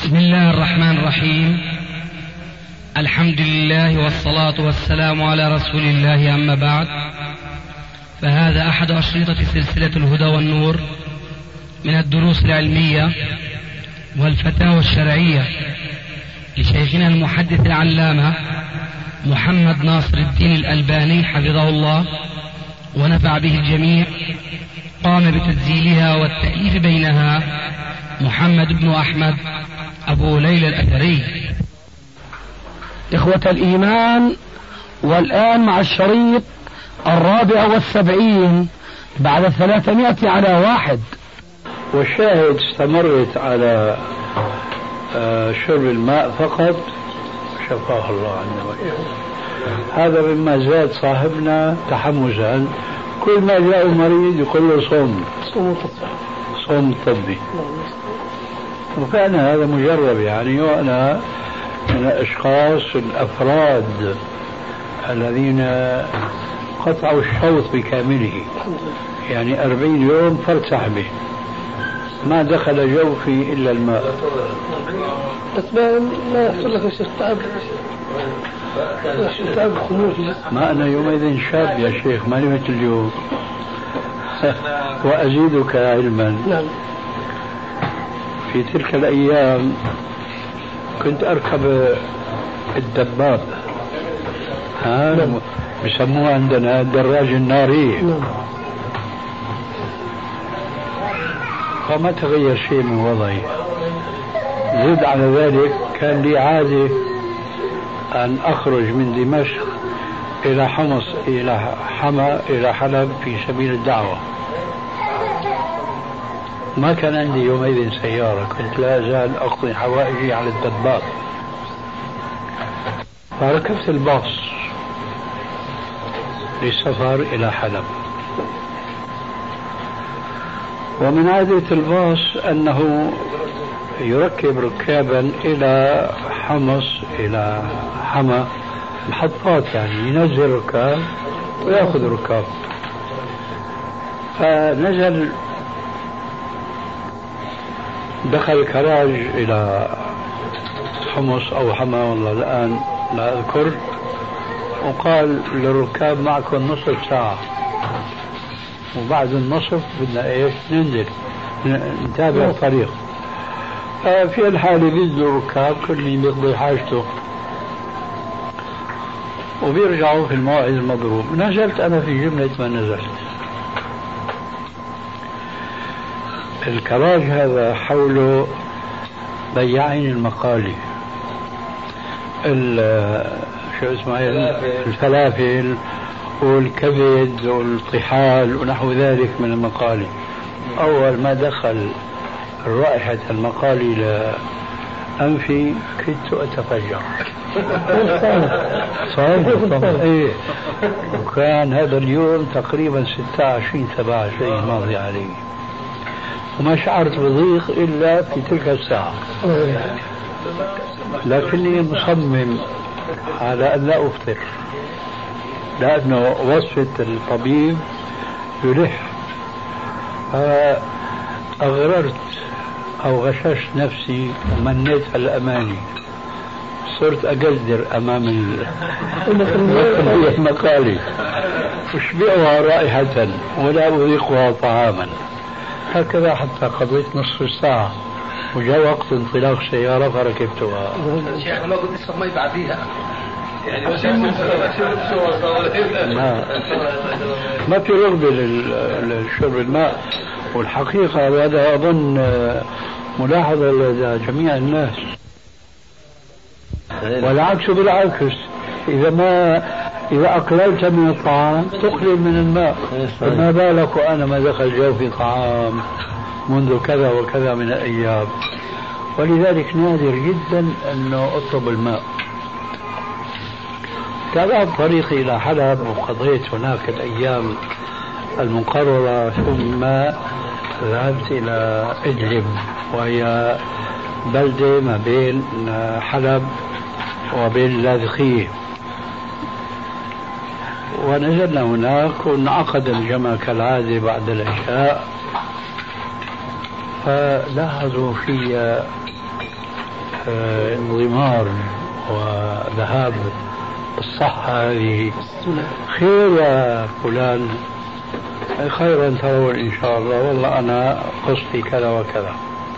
بسم الله الرحمن الرحيم. الحمد لله والصلاة والسلام على رسول الله، أما بعد، فهذا أحد أشرطة سلسلة الهدى والنور من الدروس العلمية والفتاوى الشرعية لشيخنا المحدث العلامة محمد ناصر الدين الألباني حفظه الله ونفع به الجميع. قام بتسجيلها والتأليف بينها محمد بن أحمد أبو ليلى الأثري. إخوة الإيمان، والآن مع الشريط 74 بعد 300 على 1. والشاهد استمرت على شرب الماء فقط، شفاه الله عنا وإياه. هذا مما زاد صاحبنا تحمسا، كل ما جاء مريض يقول له صوم طبي. وكان هذا مجرب يعني، وأنا من الأشخاص الأفراد الذين قطعوا الشوط بكامله، يعني 40 يوم فرد سحبه ما دخل جوفي إلا الماء. بس ما يحصل لك شيء تعب خمول. ما أنا يومئذ شاب يا شيخ، ماني مثل اليوم. وأزيدك علما. نعم. في تلك الأيام كنت أركب الدباب، بسموه عندنا الدراج الناري. فما تغير شيء من وضعي. زد على ذلك كان لي عادة أن أخرج من دمشق إلى حمص إلى حما إلى حلب في سبيل الدعوة. ما كان عندي يومئذ سيارة، كنت لا أزال أقضي حوائجي على الدباب. فركبت الباص للسفر إلى حلب. ومن عادة الباص أنه يركب ركابا إلى حمص إلى حما، محطات يعني، ينزل ركاب ويأخذ ركاب. فنزل، دخل كراج إلى حمص أو حما والله الآن لا أذكر، وقال للركاب معكم نصف ساعة، وبعد النصف بدنا ايش ننزل نتابع الطريق. في الحالة بينزلوا الركاب كل بيقضي حاجته وبيرجعوا في الموعد المضروب. نزلت أنا في جملة ما نزلت. الكراج هذا حوله بياعين المقالي، شو اسمه، الفلافل والكبد والطحال ونحو ذلك من المقالي. أول ما دخل رائحة المقالي لأنفي كنت أتفجر. صحيح. إيه. وكان هذا اليوم تقريبا 26-27 ماضي عليه، وما شعرت بضيق إلا في تلك الساعة. لكني مصمم على أن لا أفطر، لأنه وصفة الطبيب يلح. أغررت أو غششت نفسي ومنيت على الأماني، صرت أقدر أمام المقالي، أشبعها رائحة ولا أذيقها طعاما. هكذا حتى قضيت نصف الساعة، وجاء وقت انطلاق السيارة فركبتها. شيخ ما قلت اشرب مي بعديها يعني ما في رغبة لشرب الماء. والحقيقة هذا أظن ملاحظة لدى جميع الناس، والعكس بالعكس. إذا أقللت من الطعام تقلل من الماء، فما بالك وأنا ما دخل جوفي طعام منذ كذا وكذا من الأيام. ولذلك نادر جدا أنه أطلب الماء. تابعت طريقي إلى حلب وقضيت هناك الأيام المقررة، ثم ذهبت إلى إدلب، وهي بلدة ما بين حلب وبين اللاذقية. ونزلنا هناك وانعقد الجمع كالعادة بعد العشاء. فلاحظوا في انضمار وذهاب الصحة هذه خير يا فلان، خيرا ترون إن شاء الله، والله أنا قصدي كذا وكذا،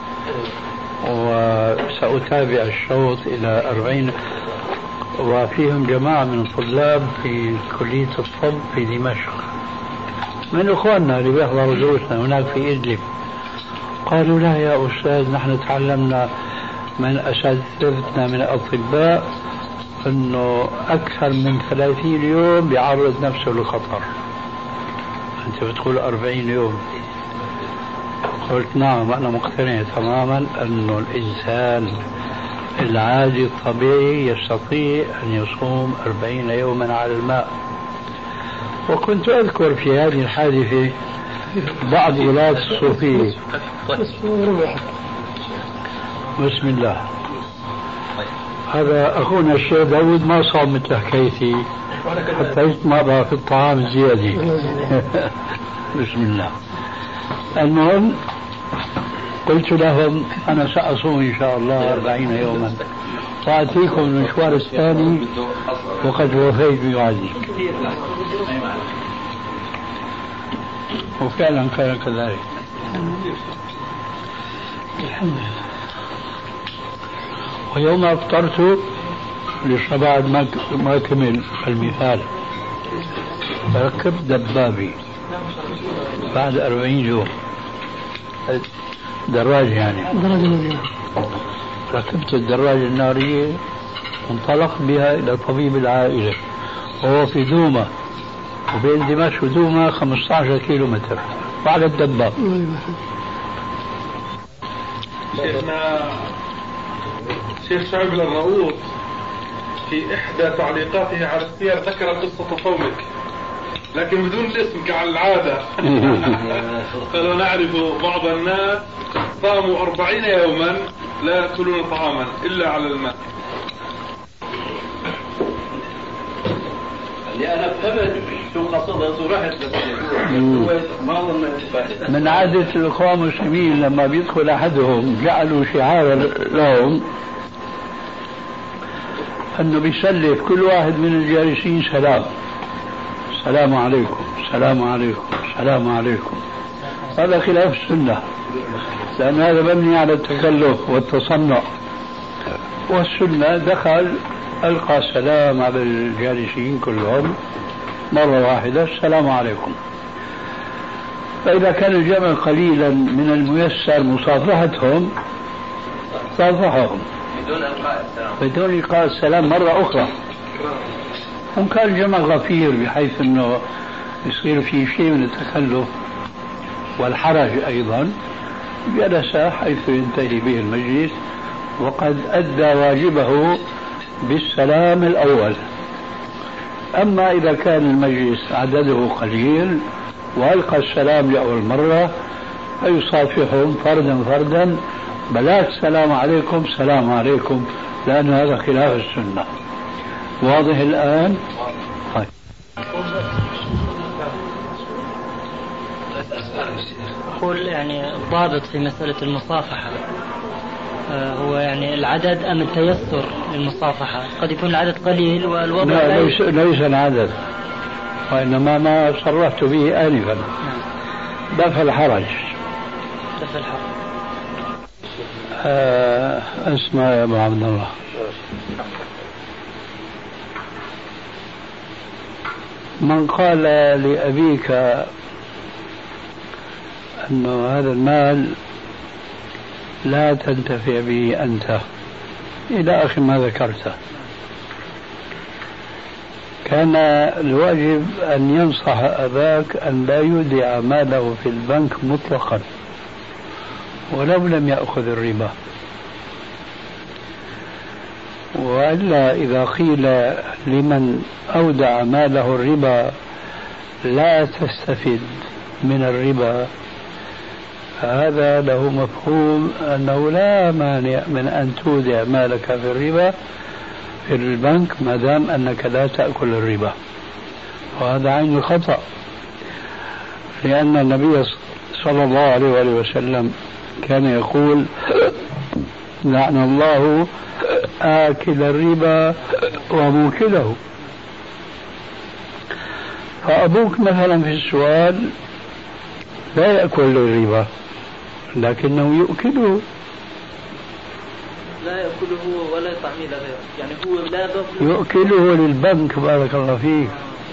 وسأتابع الشوط إلى 40. وفيهم جماعة من الطلاب في كلية الطب في دمشق من إخواننا اللي بيحضروا دروسنا هناك في إدلب، قالوا لا يا أستاذ نحن تعلمنا من أساتذتنا من الأطباء أنه أكثر من 30 يوم بيعرض نفسه للخطر، أنت بتقول 40 يوم. قلت نعم أنا مقتنع تماما أنه الإنسان العادي الطبيعي يستطيع أن يصوم 40 يوما على الماء. وكنت أذكر في هذه الحادثة بعض ولاة الصوفية. بسم الله. هذا أخونا الشيخ داود ما صام مثل حكايتي حتى يتمرى في الطعام الزيادة. بسم الله. المهم قلت لهم أنا سأصوم إن شاء الله 40 يوما وأتيكم المشوار الثاني وقد وفيت بوعدي. وفعلا كان كذلك. الحمد لله. ويوم أفطرت لسه بعد ما كمل المثال ركبت دبابي بعد 40 يوم، دراجة يعني، ركبت الدراجة النارية وانطلق بها إلى طبيب العائلة وهو في دومة، وبين دمشق ودومة 15 كيلو متر بعد الدباب. شيخنا شيخ شعيب الرؤوف في إحدى تعليقاته على السير ذكر قصة صومك لكن بدون الاسم كعلى العادة. قالوا نعرف بعض الناس صاموا 40 يوما لا يأكلون طعاما إلا على الماء. اللي أنا فهمت شو قصدها ورحت من عادة الإخوان المسلمين لما بيدخل أحدهم جعلوا شعارا لهم أنه بيسلف كل واحد من الجالسين سلام، السلام عليكم، السلام عليكم، السلام عليكم. هذا خلاف السنة، لأن هذا مبني على التكلف والتصنع، والسنة دخل ألقى السلام على الجالسين كلهم مرة واحدة، السلام عليكم. فإذا كان الجمع قليلا من الميسر مصافحتهم صافحهم بدون إلقاء السلام مرة أخرى. هم كان الجمع غفير بحيث أنه يصير في شيء من التكلف والحرج أيضا، جلس حيث ينتهي به المجلس وقد أدى واجبه بالسلام الأول. أما إذا كان المجلس عدده قليل وألقى السلام لأول مرة فيصافحهم فردا فردا، بلاش السلام عليكم السلام عليكم، لأن هذا خلاف السنة. واضح الآن؟ أقول يعني الضابط في مسألة المصافحة هو يعني العدد أم التيسر للمصافحة؟ قد يكون العدد قليل والوضع لا ليس العدد، وإنما ما صرحت به آنفا، دفع الحرج. دفع الحرج. اسمع يا أبو عبد الله، من قال لأبيك أن هذا المال لا تنتفع به أنت إلى آخر ما ذكرته، كان الواجب أن ينصح أباك أن لا يودع ماله في البنك مطلقا ولو لم يأخذ الربا. وإلا إذا قيل لمن أودع ماله الربا لا تستفد من الربا، هذا له مفهوم أنه لا مانع من أن تودع مالك في الربا في البنك ما دام أنك لا تأكل الربا، وهذا عين الخطأ، لأن النبي صلى الله عليه وسلم كان يقول لعن الله آكل الربا وموكله. فأبوك مثلا في السؤال لا يأكل الربا لكنه يؤكله. لا يأكله ولا يطعمه لغيره، يعني هو لا يؤكله للبنك. بارك الله فيك.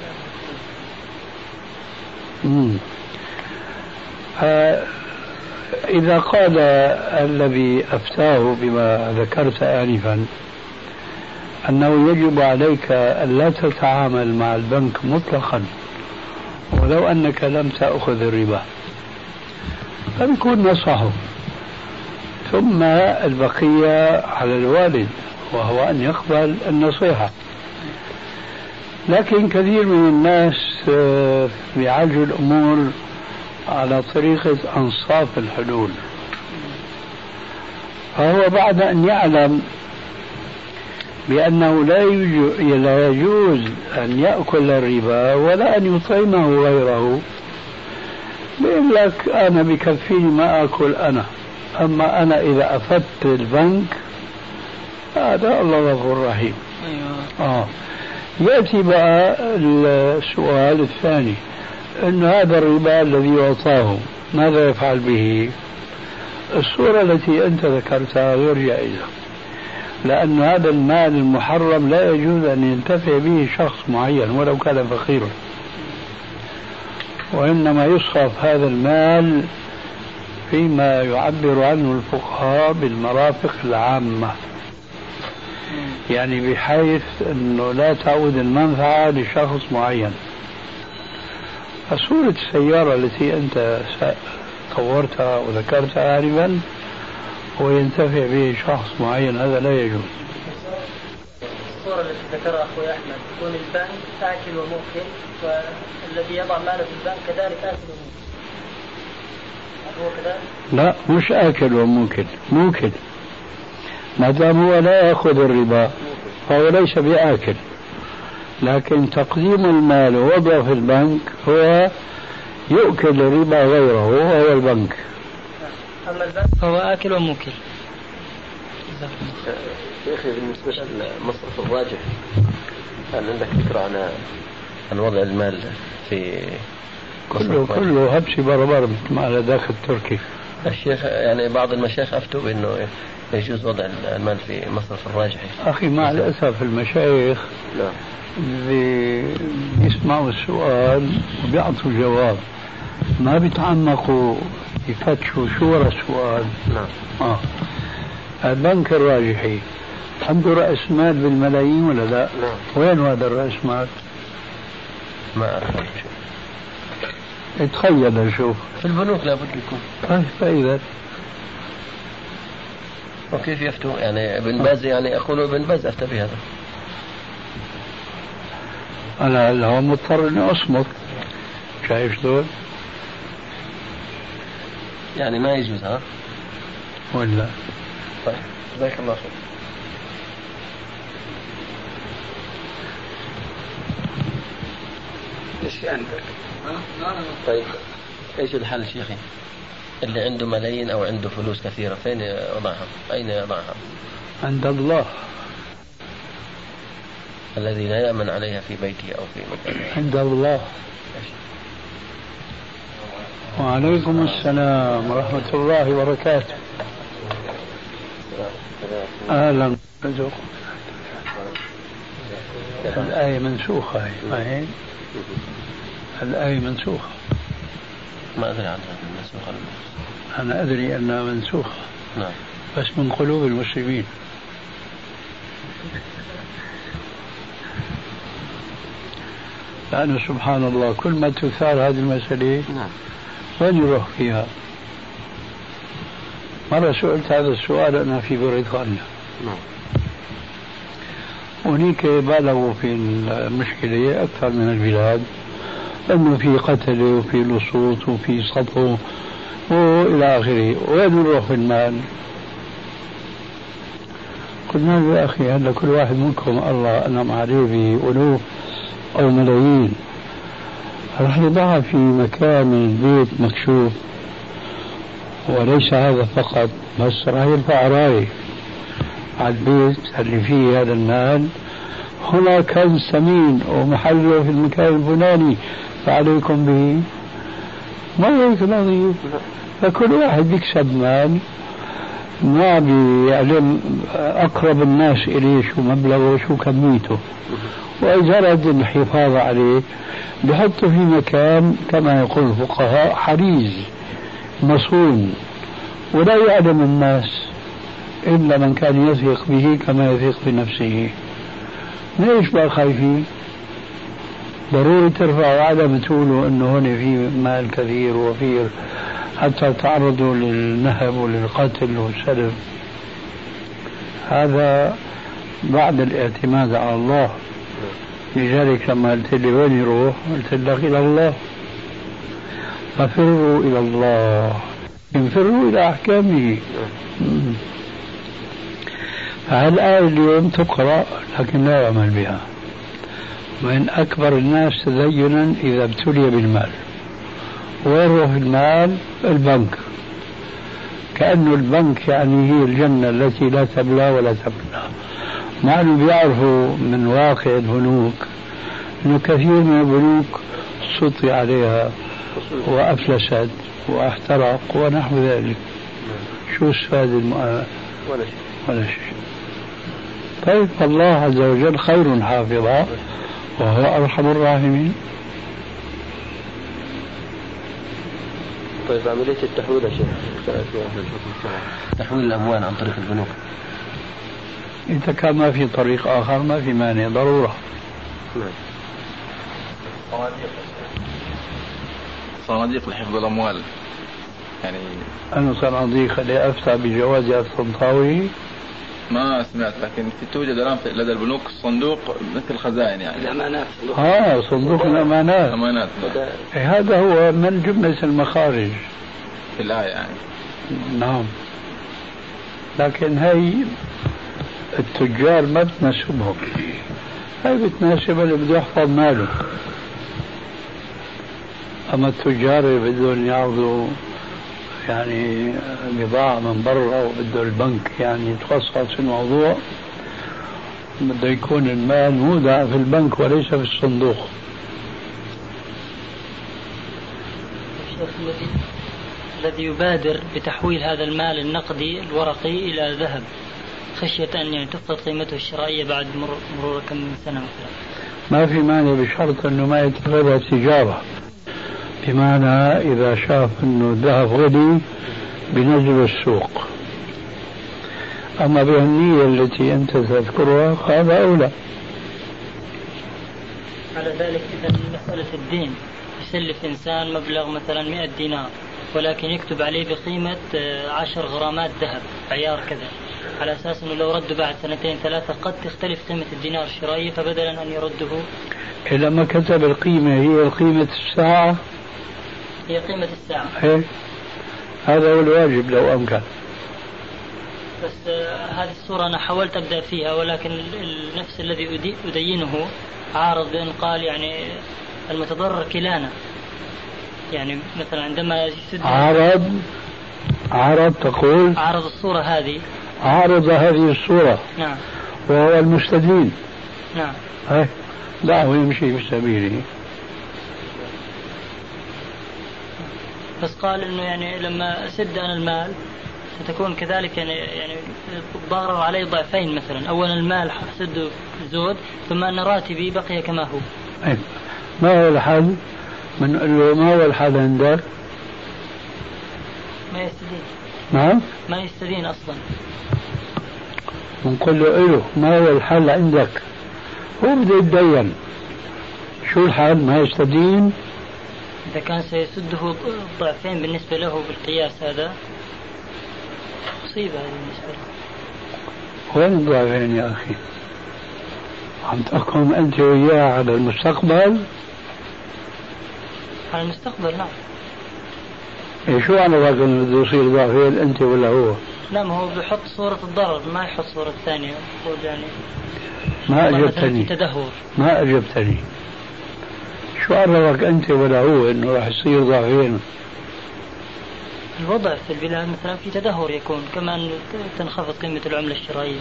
إذا قال الذي أفتاه بما ذكرت آنفا أنه يجب عليك أن لا تتعامل مع البنك مطلقا ولو أنك لم تأخذ الربا، فبيكون نصحه، ثم البقية على الوالد وهو أن يقبل النصيحة. لكن كثير من الناس بيعالجوا الأمور على طريقة أنصاف الحلول، فهو بعد أن يعلم بأنه لا يجوز أن يأكل الربا ولا أن يطعمه غيره، بيقول لك أنا بكفيني ما أكل أنا، أما أنا إذا أفدت البنك هذا الله غفور رحيم. يأتي بقى السؤال الثاني، أن هذا الربا الذي يعطاه ماذا يفعل به؟ الصورة التي أنت ذكرتها غير جائزة، لأن هذا المال المحرم لا يجوز أن ينتفع به شخص معين ولو كان فقيرا، وإنما يصرف هذا المال فيما يعبر عنه الفقهاء بالمرافق العامة، يعني بحيث أنه لا تعود المنفعة لشخص معين. فصورة السيارة التي أنت طورتها وذكرتها آنفا وينتفع به شخص معين هذا لا يجوز. الصورة التي ذكرها أخوي أحمد يكون البنك آكل وموكل، والذي يضع ماله في البنك كذلك آكل وموكل، هو كذلك؟ لا، مش آكل وموكل، موكل ما دام هو لا يأخذ الربا فهو ليس بآكل، لكن تقديم المال ووضعه في البنك هو يؤكل الربا غيره وهو البنك. أما البنك فهو آكل وموكل. شيخي بالنسبة للمصرف الراجح، هل عندك فكرة عن وضع المال في كله هبسي بربر مثل ما على داخل تركي؟ الشيخ يعني بعض المشايخ أفتوا بأنه يجوز وضع المال في مصرف الراجح. أخي مع الأسف المشايخ بيسمعوا السؤال وبيعطوا جواب، ما بيتعمقوا يفتشوا شو ورا السؤال. البنك الراجحي عنده رأس مال بالملايين ولا لا؟ وين هذا الرأس مال؟ ما أعرف. تخيل شوف في البنوك لابد يكون. طيب فإذا وكيف يفتوا يعني ابن باز، يعني أقول ابن باز أفتى بهذا. أنا هو مضطر إني أصمت، شايف شلون؟ يعني ما يجوز ها؟ ولا طيب جزاك الله خير. ايش عندك؟ طيب ايش الحل شيخي؟ اللي عنده ملايين او عنده فلوس كثيرة فين يضعها؟ اين يضعها؟ عند الله الذي لا يأمن عليها في بيته او في مكانه. عند الله. وعليكم السلام ورحمة الله وبركاته. أهلا بكم. الآية منسوخة هي. الآية منسوخة. ما أدري عنها منسوخة. أنا أدري أنها منسوخة. نعم. بس من قلوب المسلمين. لأنه سبحان الله كل ما تثار هذه المسألة وين يروح فيها؟ مرة سئلت هذا السؤال أنا في بريطانيا. هناك بالغوا في المشكلة أكثر من البلاد، لأنه في قتل وفي لصوص وفي سطو وإلى آخره. وين نروح في المال؟ قلنا يا أخي هلا كل واحد منكم الله أنعم عليه بألوف أو ملايين، رح نضعها في مكان بيت مكشوف، وليس هذا فقط، بس راح يرفع راية على البيت اللي فيه هذا المال هنا كنز ثمين ومحله في المكان الفلاني فعليكم به، ما هيك نظيف. فكل واحد بيكسب مال ما بيعلم أقرب الناس إليه شو مبلغه وشو كميته، وإذا أراد الحفاظ عليه بحطه في مكان كما يقول الفقهاء حريز مصون، ولا يعلم الناس إلا من كان يثق به كما يثق بنفسه. ليش بقى خايفين؟ ضروري ترفعوا علم تقولوا انه هون في مال كثير وفير حتى تعرضوا للنهب وللقتل والسلب. هذا بعد الاعتماد على الله. لذلك لما قلت لي وين يروح قلت لك الى الله، ففروا الى الله، انفروا الى احكامه. فهالآية اليوم تقرأ لكن لا يعمل بها. من أكبر الناس تدينا إذا ابتلي بالمال. وين روح المال؟ البنك. كأنه البنك يعني هي الجنة التي لا تبلى ولا تبلى. مع أنه بيعرفوا من واقع البنوك أنه كثير من البنوك سطي عليها وأفلست واحترق ونحو ذلك. شو استفاد ولا شيء. طيب الله عز وجل خير حافظا وهو أرحم الراحمين. طيب عملية التحويل يا شيخ، تحويل الأموال عن طريق البنوك، إذا كان ما في طريق آخر ما في مانع ضرورة. صناديق لحفظ الأموال يعني أنا صناديق اللي أفتى بجواز الطنطاوي ما سمعت، لكن توجد الآن لدى البنوك صندوق مثل خزائن يعني الأمانات. صندوق الأمانات. أمانات. هذا هو من جملة المخارج في الآية يعني. نعم. لكن هاي التجار ما بتناسبهم، هاي بتناسب اللي بده يحفظ ماله. أما التجار اللي بدهم يعرضوا يعني بضاعة من برا وبده البنك يعني يتخصص في الموضوع، بده يكون المال مودع في البنك وليس في الصندوق. الشيخ الذي يبادر بتحويل هذا المال النقدي الورقي إلى ذهب خشية أن يعني تفقد قيمته الشرائية بعد مرور كم من سنة مثلا، ما في مانع بشرط أنه ما يتخذها تجارة، بمعنى إذا شاف أنه الذهب غلي بنزل السوق. أما بالنية التي أنت تذكرها هذا أولى. على ذلك إذا مسألة الدين يسلف إنسان مبلغ مثلا 100 دينار ولكن يكتب عليه بقيمة 10 غرامات ذهب عيار كذا، على أساس أنه لو رده بعد 2-3 قد تختلف قيمة الدينار الشرائية، فبدلا أن يرده إذا ما كتب القيمة هي قيمة الساعة، هي قيمة الساعة. إيه؟ هذا هو الواجب لو أمكن. بس هذه الصورة أنا حاولت أبدأ فيها، ولكن النفس الذي أدينه عارض بأن قال يعني المتضرر كلانا، يعني مثلا عندما يسد عرض تقول عارض الصورة هذه، عارض هذه الصورة. نعم. وهو المستدين. نعم. إيه؟ دعه يمشي في سبيله. بس قال انه يعني لما اسد انا المال ستكون كذلك يعني الضرر علي ضعفين، مثلا اولا المال حسده زود، ثم ان راتبي بقي كما هو. أيه. ما هو الحل؟ من له ما هو الحل عندك؟ ما يستدين. نعم؟ ما يستدين اصلا. ونقول له ما هو الحل عندك؟ هو بده يتدين. شو الحل؟ ما يستدين؟ إذا كان سيسده ضعفين بالنسبة له بالقياس هذا مصيبة بالنسبة له. وين الضعفين يا أخي؟ عم تحكم أنت وياه على المستقبل؟ على المستقبل نعم. إيه شو على ذاك إنه بده يصير ضعفين أنت ولا هو؟ لا ما هو بيحط صورة الضرر ما يحط صورة ثانية، يقول يعني ما أجبتني. تدهور. ما أجبتني. شو عرفك أنت ولا هو إنه راح يصير ضعفين؟ الوضع في البلاد مثلا في تدهور يكون، كمان تنخفض قيمة العملة الشرائية.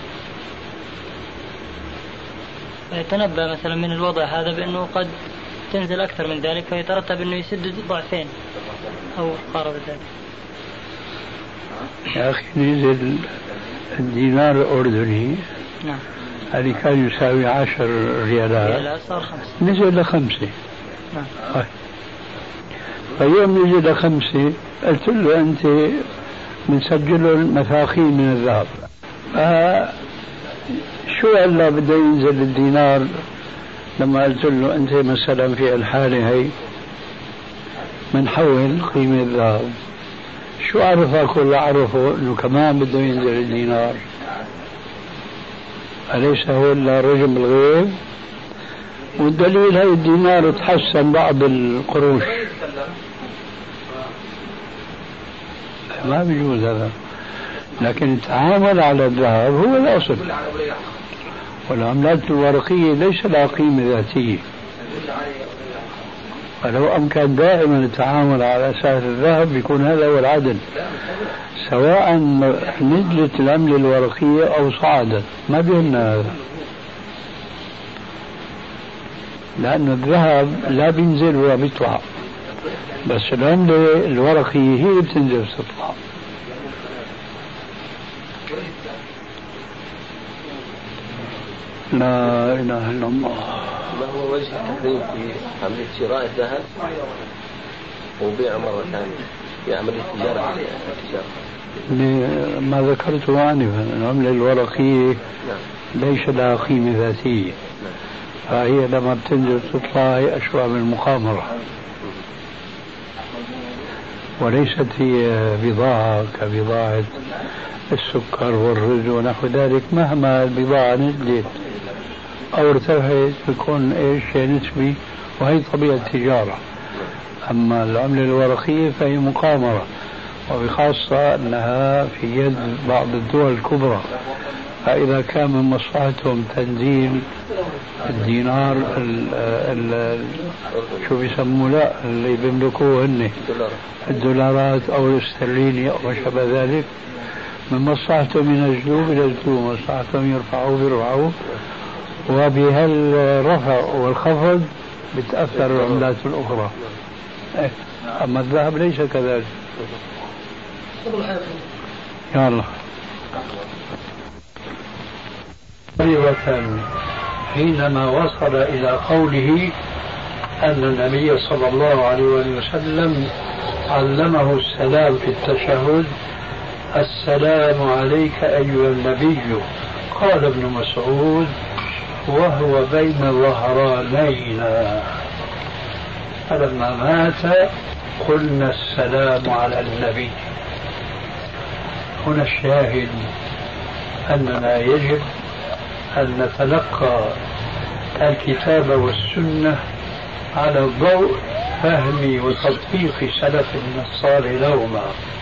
يتنبأ مثلا من الوضع هذا بأنه قد تنزل أكثر من ذلك، فيترتب أنه يسدد ضعفين أو قارب ذلك. يا أخي نزل الدينار الأردني، نعم، اللي كان يساوي 10 ريالات صار 5، نزل ل5. نعم. فيوم نزل ل5 قلت له أنت بنسجل له المثاقيل من الذهب، شو هلا بده ينزل الدينار؟ لما قلت له أنت مثلا في الحالة هي بنحول قيمة الذهب، شو عرفك ولا عرفه انه كمان بده ينزل الدينار؟ أليس هو الا رجم بالغيب؟ والدليل هي الدينار تحسن بعض القروش، ما بيجوز هذا. لكن التعامل على الذهب هو الأصل، والعملات الورقية ليس لها قيمة ذاتية. فلو أمكن دائما التعامل على أساس الذهب بيكون هذا هو العدل، سواء نزلت العملة الورقية أو صعدت، ما بيهمنا هذا، لأن الذهب لا بينزل ولا بيطلع، بس العملة الورقية هي بتنزل وتطلع. لا إله إلا الله. ما هو وجه التحريم في عملية شراء الذهب وبيع مرة ثانية في عملية التجارة؟ ما ذكرته آنفا، العملة الورقية ليس لها قيمة ذاتية، فهي لما بتنزل تطلع هي أشبه من المقامرة، وليست هي بضاعة كبضاعة السكر والرز ونحو ذلك. مهما البضاعة نزلت أو ارتفعت بيكون شيء نسبي، وهي طبيعة التجارة. أما العملة الورقية فهي مقامرة، وبخاصة أنها في يد بعض الدول الكبرى، فإذا كان من مصلحتهم تنزيل الدينار شو بيسموه، لا اللي بيملكوه هن الدولارات أو الاسترليني أو ما شابه ذلك، من مصلحتهم ينزلوه بينزلوه، مصلحتهم يرفعوه بيرفعوه، وبهالرفع والخفض بتأثر العملات الأخرى. أما الذهب ليس كذلك. يا الله. حينما وصل إلى قوله أن النبي صلى الله عليه وسلم علمه السلام في التشهد: السلام عليك أيها النبي. قال ابن مسعود: وهو بين ظهرانينا، فلما مات قلنا السلام على النبي. هنا الشاهد أننا يجب أن نتلقى الكتاب والسنة على ضوء فهم وتطبيق سلفنا الصالح لهما.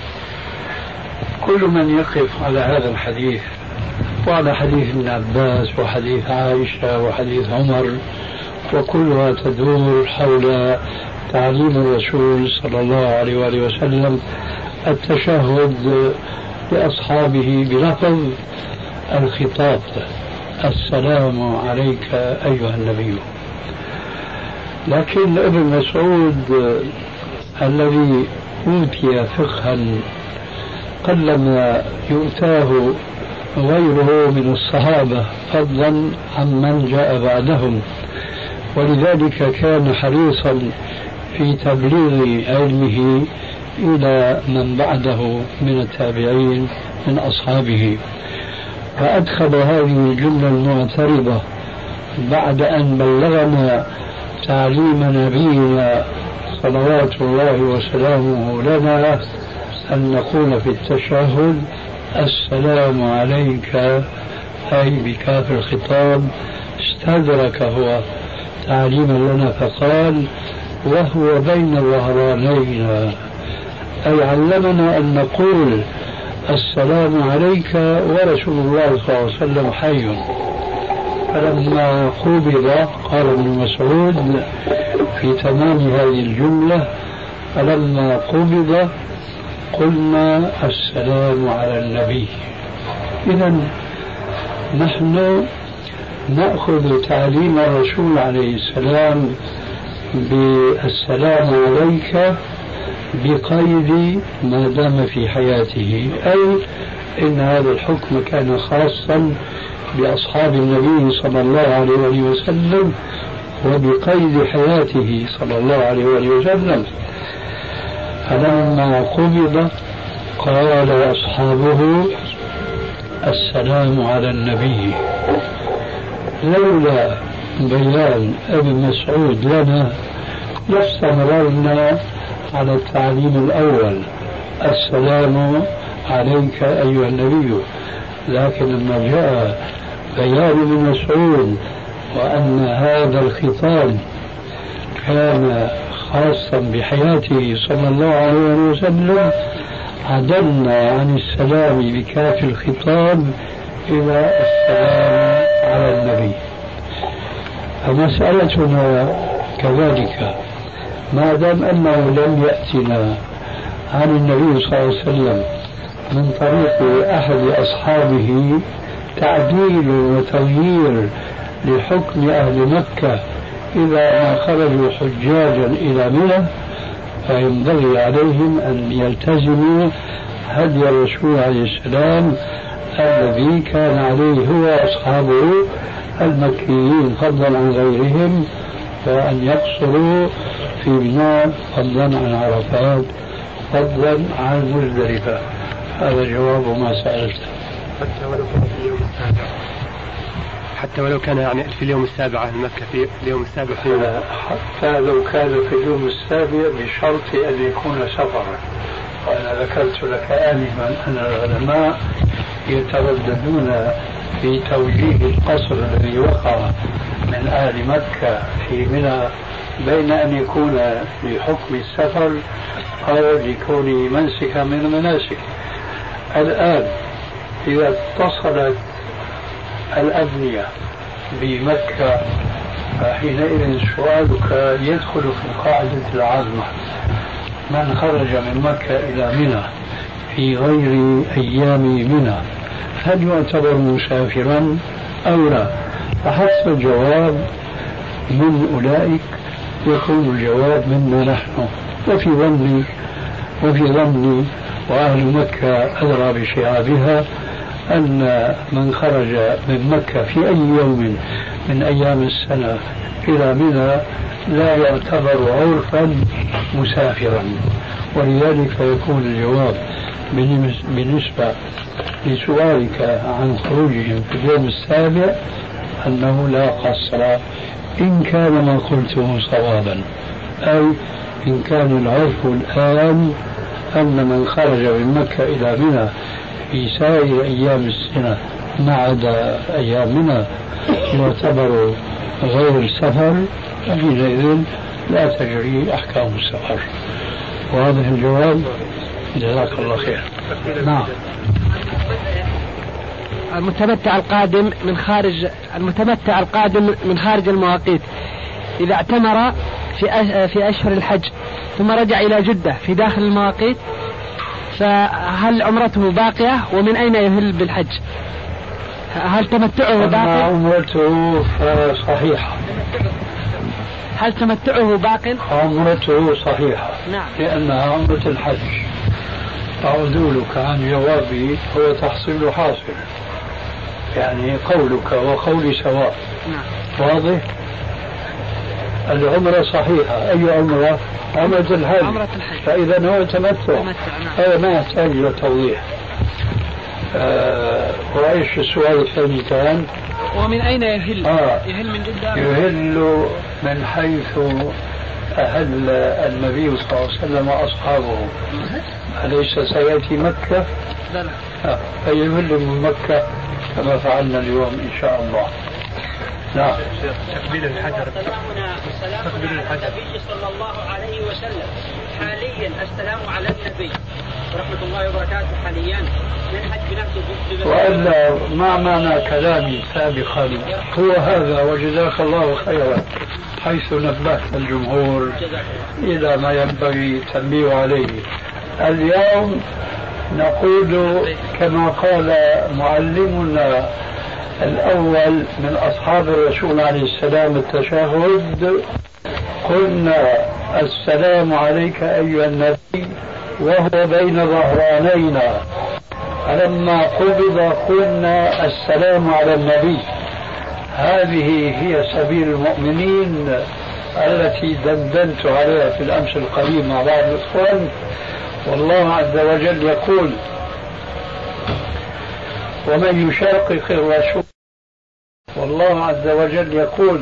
كل من يقف على هذا الحديث وعلى حديث ابن عباس وحديث عائشة وحديث عمر، وكلها تدور حول تعليم الرسول صلى الله عليه وآله وسلم التشهد لأصحابه بلفظ الخطاب: السلام عليك أيها النبي. لكن ابن مسعود الذي أوتي فقها قلما يؤتاه غيره من الصحابة فضلا عمن جاء بعدهم، ولذلك كان حريصا في تبليغ علمه إلى من بعده من التابعين من أصحابه، فأدخل هذه الجملة المعترضة بعد أن بلغنا تعليم نبينا صلوات الله وسلامه لنا أن نقول في التشهد: السلام عليك، أي بكاف الخطاب. استدرك هو تعليما لنا فقال: وهو بين ظهرانينا، أي علمنا أن نقول السلام عليك ورسول الله صلى الله عليه وسلم حي. فلما قبض، قال ابن مسعود في تمام هذه الجملة: فلما قبض قلنا السلام على النبي. إذا نحن نأخذ تعليم الرسول عليه السلام بالسلام عليك بقيد ما دام في حياته، أي إن هذا الحكم كان خاصا بأصحاب النبي صلى الله عليه وسلم وبقيد حياته صلى الله عليه وسلم. فلما قبض قال أصحابه السلام على النبي. لولا بيان ابن مسعود لنا لاستمررنا على التعليم الأول السلام عليك أيها النبي، لكن لما جاء بيان ابن مسعود وأن هذا الخطاب كان خاصا بحياته صلى الله عليه وسلم عدلنا عن السلام بكاف الخطاب إلى السلام على النبي. فمسألتنا كذلك ما دام أنه لم يأتنا عن النبي صلى الله عليه وسلم من طريق أحد أصحابه تعديل وتغيير لحكم أهل مكة إذا ما خرجوا حجاجا إلى منى، فينبغي عليهم أن يلتزموا هدي الرسول عليه السلام الذي كان عليه هو أصحابه المكيين فضلا عن غيرهم، وأن يقصروا في منى فضلا عن عرفات فضلا عن مزدلفة. هذا جواب ما سألته. حتى ولو كان يعني في اليوم السابع أهل مكة في اليوم السابع حتى لو كان في اليوم السابع بشرط أن يكون سفرا. وأنا ذكرت لك آنفا أن العلماء يترددون في توجيه القصر الذي وقع من أهل مكة في منى بين أن يكون لحكم السفر أو لكون منسكا من المناسك. الآن إذا اتصلت الأبنية بمكة فحينئذ سؤالك يدخل في القاعدة العامة: من خرج من مكة إلى منى في غير أيام منى هل يعتبر مسافرا أو لا؟ فحسب الجواب من أولئك يكون الجواب منا نحن، وفي ظني وأهل مكة أدرى بشعابها أن من خرج من مكة في أي يوم من أيام السنة إلى منى لا يعتبر عرفا مسافرا، ولذلك يكون الجواب بالنسبة لسؤالك عن خروجهم في اليوم السابع أنه لا قصر إن كان ما قلته صوابا، أي إن كان العرف الآن أن من خرج من مكة إلى منى في سائر أيام السنة ما عدا أيام منى يعتبر غير السفر، حينئذ لا تجري أحكام السفر. وهذا الجواب جزاك الله خير. نعم. المتمتع القادم من خارج المواقيت إذا اعتمر في أشهر الحج ثم رجع إلى جدة في داخل المواقيت فهل عمرته باقية؟ ومن أين يهل بالحج؟ هل تمتعه باق؟ عمرته صحيحة. هل تمتعه باق؟ عمرته صحيحة. نعم. لأنها عمرة الحج. عدولك عن جوابي هو تحصيل حاصل، يعني قولك وقولي سواء. نعم. واضح؟ العمرة صحيحة. أي عمرة؟ عمرة الحج. فإذا هو تمتع. هذا ما يحتاج إلى توضيح. وإيش السؤال الثاني كان؟ ومن أين يهل؟ يهل من جدة؟ يهل من حيث أهل النبي صلى الله عليه وسلم وأصحابه. أليس سيأتي مكة؟ لا. فيهل من مكة كما فعلنا اليوم إن شاء الله. نعم. تقبيل الحجر. تقبيل الحجر. النبي صلى الله عليه وسلم حاليا السلام على النبي ورحمة الله وبركاته حاليا منهج بنفسه. وإلا ما معنى كلامي سابقا هو هذا، وجزاك الله خيرا حيث نبهت الجمهور إلى ما ينبغي التنبيه عليه، اليوم نقول كما قال معلمنا الأول من أصحاب الرسول عليه السلام التشهد: قلنا السلام عليك أيها النبي وهو بين ظهرانينا. فلما قبض قلنا السلام على النبي. هذه هي سبيل المؤمنين التي دندنت عليها في الأمس القريب مع بعض الإخوان. والله عز وجل يقول: ومن يشاقق الرسول. والله عز وجل يقول: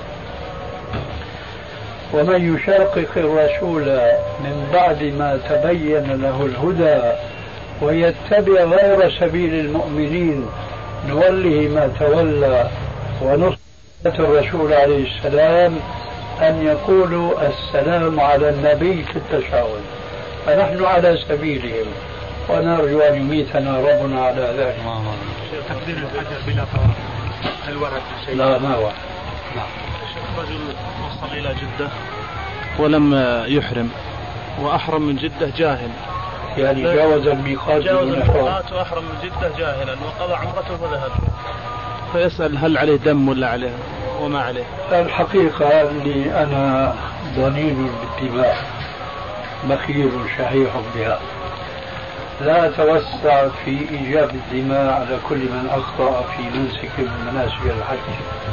ومن يشاقق الرسول من بعد ما تبين له الهدى ويتبع غير سبيل المؤمنين نوله ما تولى ونصرة الرسول عليه السلام أن يقولوا السلام على النبي في التشهد. فنحن على سبيلهم ونرجو أن يميتنا ربنا على ذلك. تقدير الحجر بلا طواف هل ورد شيء؟ لا ما ورد. رجل وصل إلى جدة ولم يحرم وأحرم من جدة جاهل، يعني جاوز الميقات وأحرم من جدة جاهلا وقضى عمرته وذهب، فيسأل هل عليه دم ولا عليه وما عليه؟ الحقيقة أني أنا ضنين بالدماء بخيل شحيح بها، لا أتوسع في إيجاب الدماء على كل من أخطأ في منسك من مناسك الحج.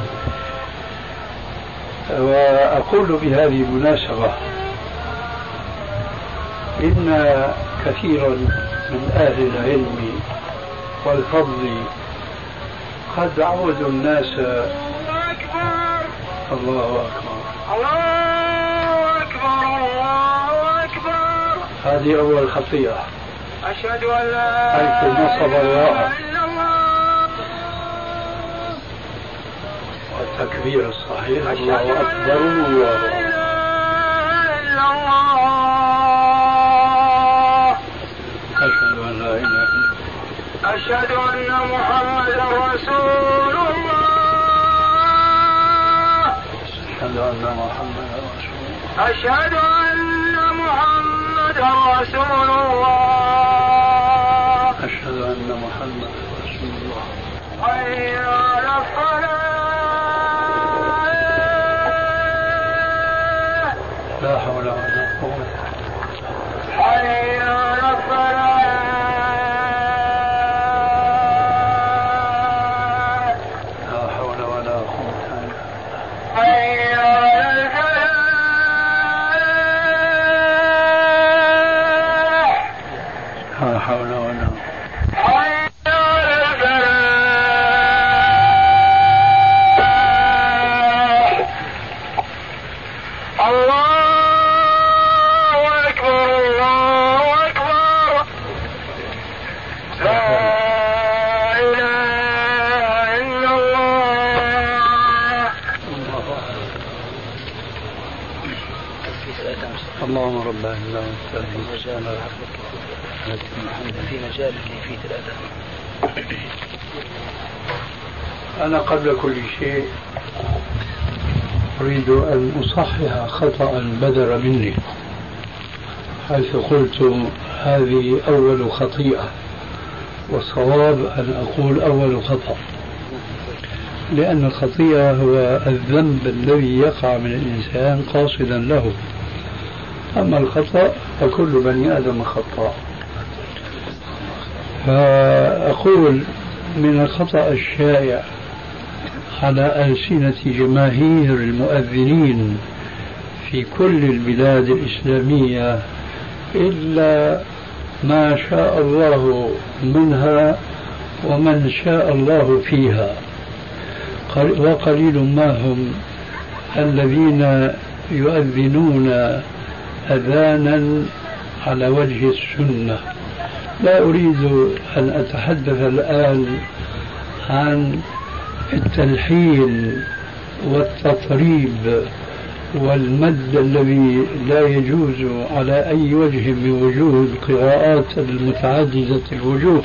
وأقول بهذه المناسبة إن كثيرا من أهل العلم والفضل قد عودوا الناس. الله أكبر الله أكبر الله أكبر. هذه أول خطيئة. أشهد أن لا إله إلا الله. والتكبير الصحيح: الله أكبر الله إلا الله. أشهد أن لا إله إلا الله. أشهد أن محمدا رسول الله. أشهد أن محمدا رسول الله. أشهد أن محمدا رسول الله. أشهد أن محمدا رسول الله. حي على الصلاة. لا حول ولا قوة. حي على الصلاة. لا حول ولا قوة. حي على الفلاح. لا حول ولا قوة. حي على الفلاح. الله أكبر الله أكبر. لا إله إلا الله. اللهم رب العالمين في مجال كيفية الأداء. أنا قبل كل شيء أريد أن أصحح خطأ بدر مني، حيث قلت هذه أول خطيئة، والصواب أن أقول أول خطأ، لأن الخطيئة هو الذنب الذي يقع من الإنسان قاصدا له، أما الخطأ فكل بني آدم خطاء. فأقول من الخطأ الشائع على ألسنة جماهير المؤذنين في كل البلاد الإسلامية إلا ما شاء الله منها ومن شاء الله فيها، وقليل ما هم الذين يؤذنون أذانا على وجه السنة. لا أريد أن أتحدث الآن عن التلحين والتطريب والمد الذي لا يجوز على أي وجه من وجوه القراءات المتعددة الوجوه،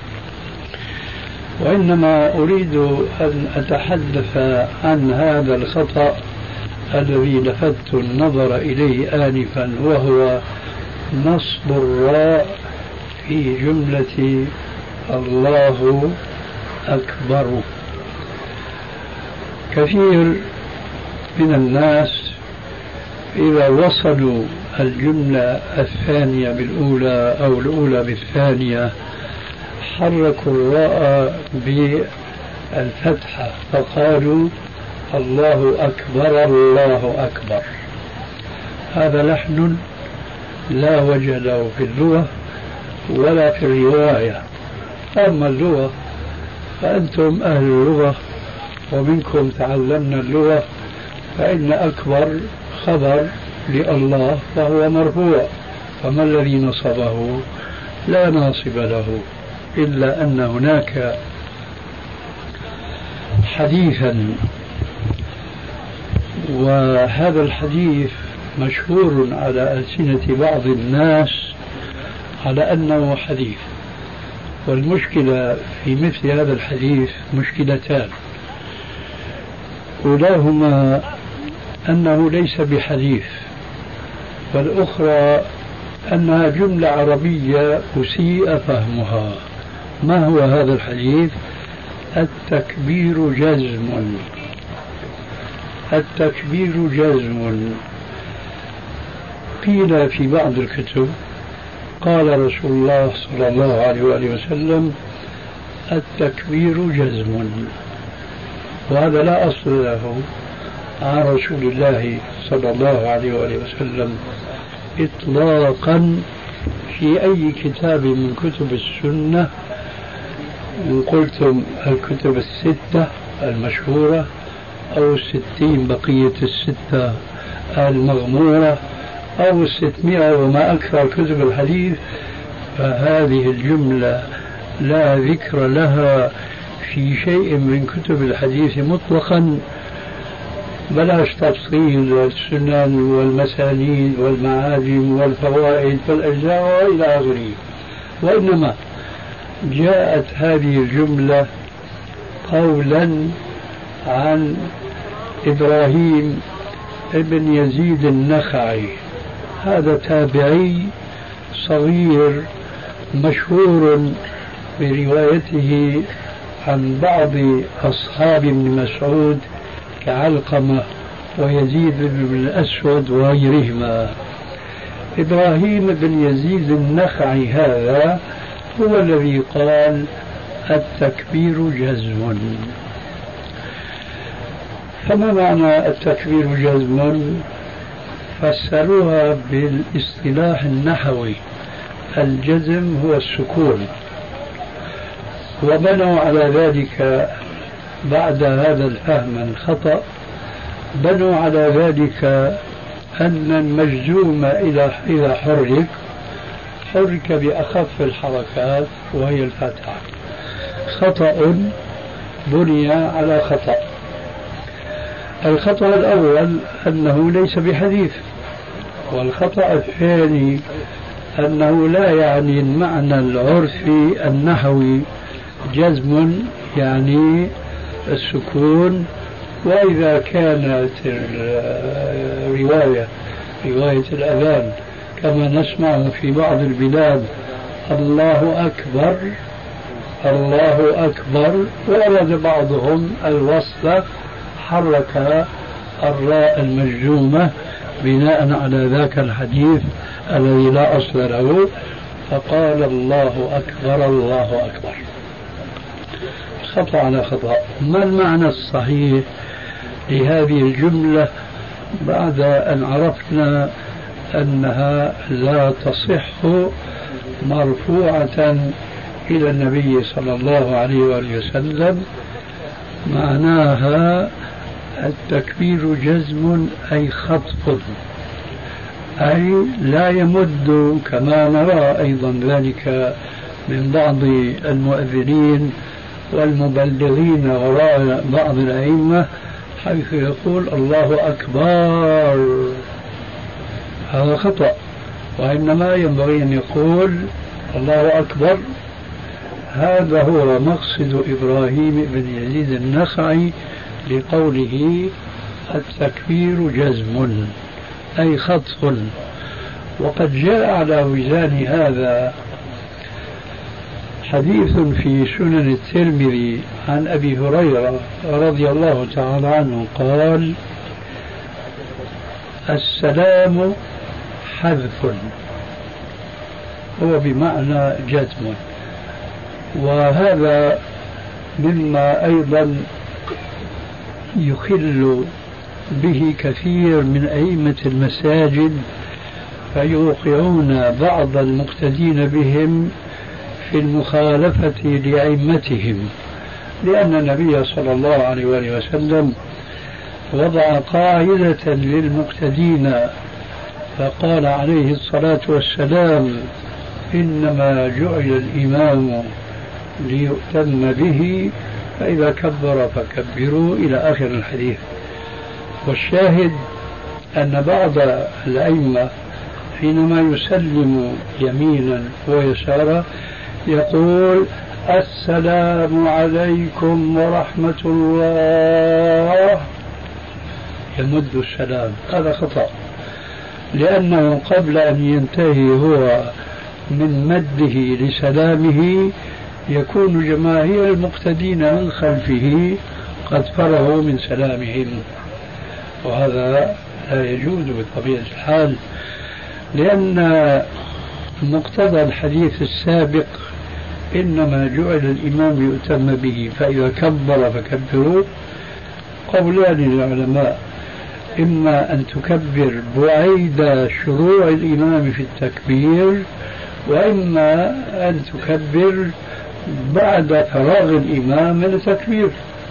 وإنما أريد أن أتحدث عن هذا الخطأ الذي لفت النظر إليه آنفا، وهو نصب الراء في جملة الله أكبر. كثير من الناس إذا وصلوا الجملة الثانية بالأولى أو الأولى بالثانية حركوا الراء بالفتحة فقالوا الله أكبر الله أكبر. هذا لحن لا وجه له في اللغة ولا في الرواية. أما اللغة فأنتم أهل اللغة ومنكم تعلمنا اللغة، فإن أكبر خبر لله فهو مرفوع، فما الذي نصبه؟ لا ناصب له، إلا أن هناك حديثا، وهذا الحديث مشهور على ألسنة بعض الناس على أنه حديث. والمشكلة في مثل هذا الحديث مشكلتان، أولاهما أنه ليس بحديث، والأخرى أنها جملة عربية أسيء فهمها. ما هو هذا الحديث؟ التكبير جزم. التكبير جزم. قيل في بعض الكتب قال رسول الله صلى الله عليه وآله وسلم التكبير جزم، وهذا لا أصل له عن رسول الله صلى الله عليه وآله وسلم إطلاقا في أي كتاب من كتب السنة، إن قلتم الكتب الستة المشهورة أو 60 بقية الستة المغمورة أو 600 وما أكثر كتب الحديث، فهذه الجملة لا ذكر لها في شيء من كتب الحديث مطلقا، بلاش تفصيل السنن والمسانيد والمعاجم والفوائد والأجزاء وإلى آخره، وإنما جاءت هذه الجملة قولا عن إبراهيم ابن يزيد النخعي. هذا تابعي صغير مشهور بروايته عن بعض أصحاب ابن مسعود كعلقمة ويزيد بن الأسود وغيرهما. إبراهيم بن يزيد النخعي هذا هو الذي قال التكبير جزم. فما معنى التكبير جزم؟ فسروها بالاصطلاح النحوي الجزم هو السكون، وبنوا على ذلك بعد هذا الفهم الخطأ بنوا على ذلك أن المجزوم إذا حرك بأخف الحركات وهي الفتحة. خطأ بني على خطأ. الخطأ الأول أنه ليس بحديث، والخطأ الثاني أنه لا يعني المعنى العرفي النحوي جزم يعني السكون. وإذا كانت رواية الأذان كما نسمع في بعض البلاد الله أكبر الله أكبر، وأراد بعضهم الوصل حرك الراء المجزومة بناء على ذاك الحديث الذي لا أصل له، فقال الله أكبر الله أكبر. خطأ على خطأ. ما المعنى الصحيح لهذه الجملة بعد أن عرفنا أنها لا تصح مرفوعة إلى النبي صلى الله عليه وآله وسلم؟ معناها التكبير جزم أي خطف، أي لا يمد كما نرى أيضا ذلك من بعض المؤذنين والمبلغين وراء بعض الأئمة حيث يقول الله أكبر. هذا خطأ، وإنما ينبغي أن يقول الله أكبر. هذا هو مقصد إبراهيم بن يزيد النخعي لقوله التكبير جزم أي خطف. وقد جاء على وزان هذا حديث في سنن الترمذي عن أبي هريرة رضي الله تعالى عنه قال: السلام حذف، هو بمعنى جزم. وهذا مما أيضا يخل به كثير من أئمة المساجد، فيوقعون بعض المقتدين بهم في المخالفة لأئمتهم، لأن النبي صلى الله عليه وآله وسلم وضع قاعدة للمقتدين فقال عليه الصلاة والسلام: إنما جعل الإمام ليؤتم به فإذا كبر فكبروا، إلى آخر الحديث. والشاهد أن بعض الأئمة حينما يسلم يمينا ويسارا يقول: السلام عليكم ورحمة الله، يمد السلام. هذا خطأ، لأنه قبل أن ينتهي هو من مده لسلامه يكون جماهير المقتدين من خلفه قد فرغوا من سلامهم، وهذا لا يجوز بطبيعة الحال، لأن مقتضى الحديث السابق إنما جعل الإمام ليؤتم به فإذا كبر فكبروا. قولان للعلماء: إما أن تكبر بعيد شروع الإمام في التكبير، وإما أن تكبر بعد فراغ الإمام من التكبير.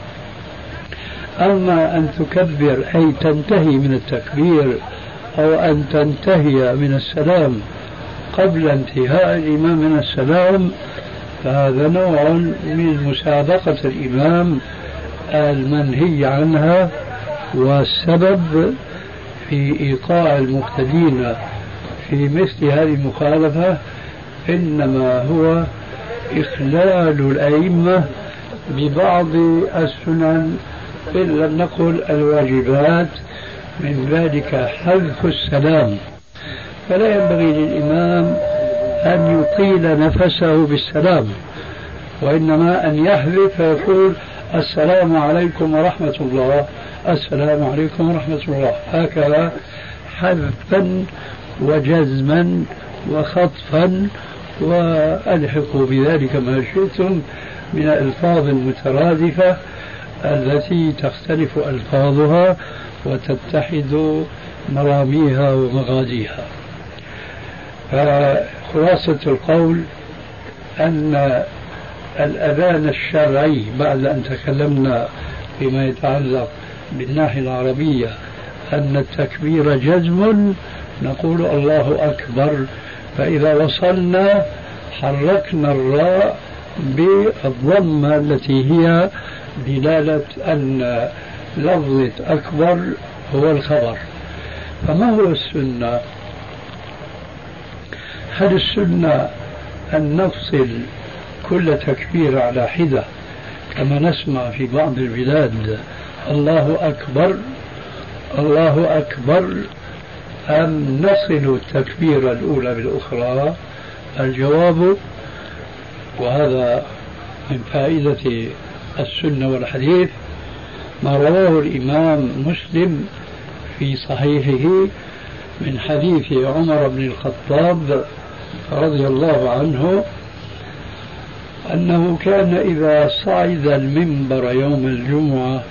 أما أن تكبر أي تنتهي من التكبير أو أن تنتهي من السلام قبل انتهاء الإمام من السلام، فهذا نوع من مسابقة الإمام المنهي عنها، والسبب في إيقاع المقتدين في مثل هذه المخالفة إنما هو إخلال الأئمة ببعض السنن، إن لم نقل الواجبات، من ذلك حذف السلام. فلا ينبغي للإمام أن يطيل نفسه بالسلام، وإنما أن يحذف فيقول: السلام عليكم ورحمة الله، السلام عليكم ورحمة الله، هكذا حذفا وجزما وخطفا، وألحقوا بذلك ما شئتم من الألفاظ المترادفة التي تختلف ألفاظها وتتحد مراميها ومغازيها. فخلاصة القول أن الأذان الشرعي، بعد أن تكلمنا فيما يتعلق بالناحية العربية أن التكبير جزم، نقول الله أكبر، فإذا وصلنا حركنا الراء بالضمة التي هي دلالة أن لفظة أكبر هو الخبر. فما هو السنة؟ هل السنة أن نفصل كل تكبير على حدة كما نسمع في بعض البلاد الله أكبر الله أكبر، أم نصل التكبير الأولى بالأخرى؟ الجواب، وهذا من فائدة السنة والحديث، ما رواه الإمام مسلم في صحيحه من حديث عمر بن الخطاب رضي الله عنه أنه كان إذا صعد المنبر يوم الجمعة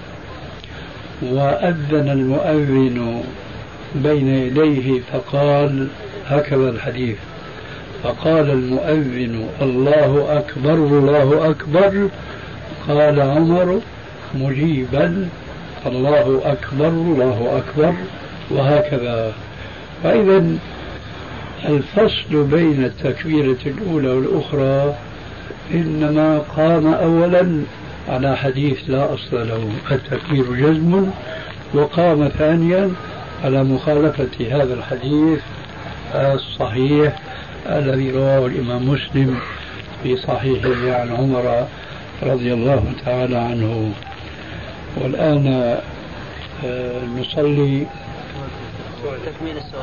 وأذن المؤذن بين يديه فقال، هكذا الحديث، فقال المؤذن الله أكبر الله أكبر، قال عمر مجيبا الله أكبر الله أكبر، وهكذا. فإذا الفصل بين التكبيرة الأولى والأخرى إنما قام أولا على حديث لا أصل له، التكبير جزم، وقام ثانيا على مخالفة هذا الحديث الصحيح الذي رواه الإمام مسلم في صحيحه عن عمر رضي الله تعالى عنه. والآن نصلي تكميل السؤال.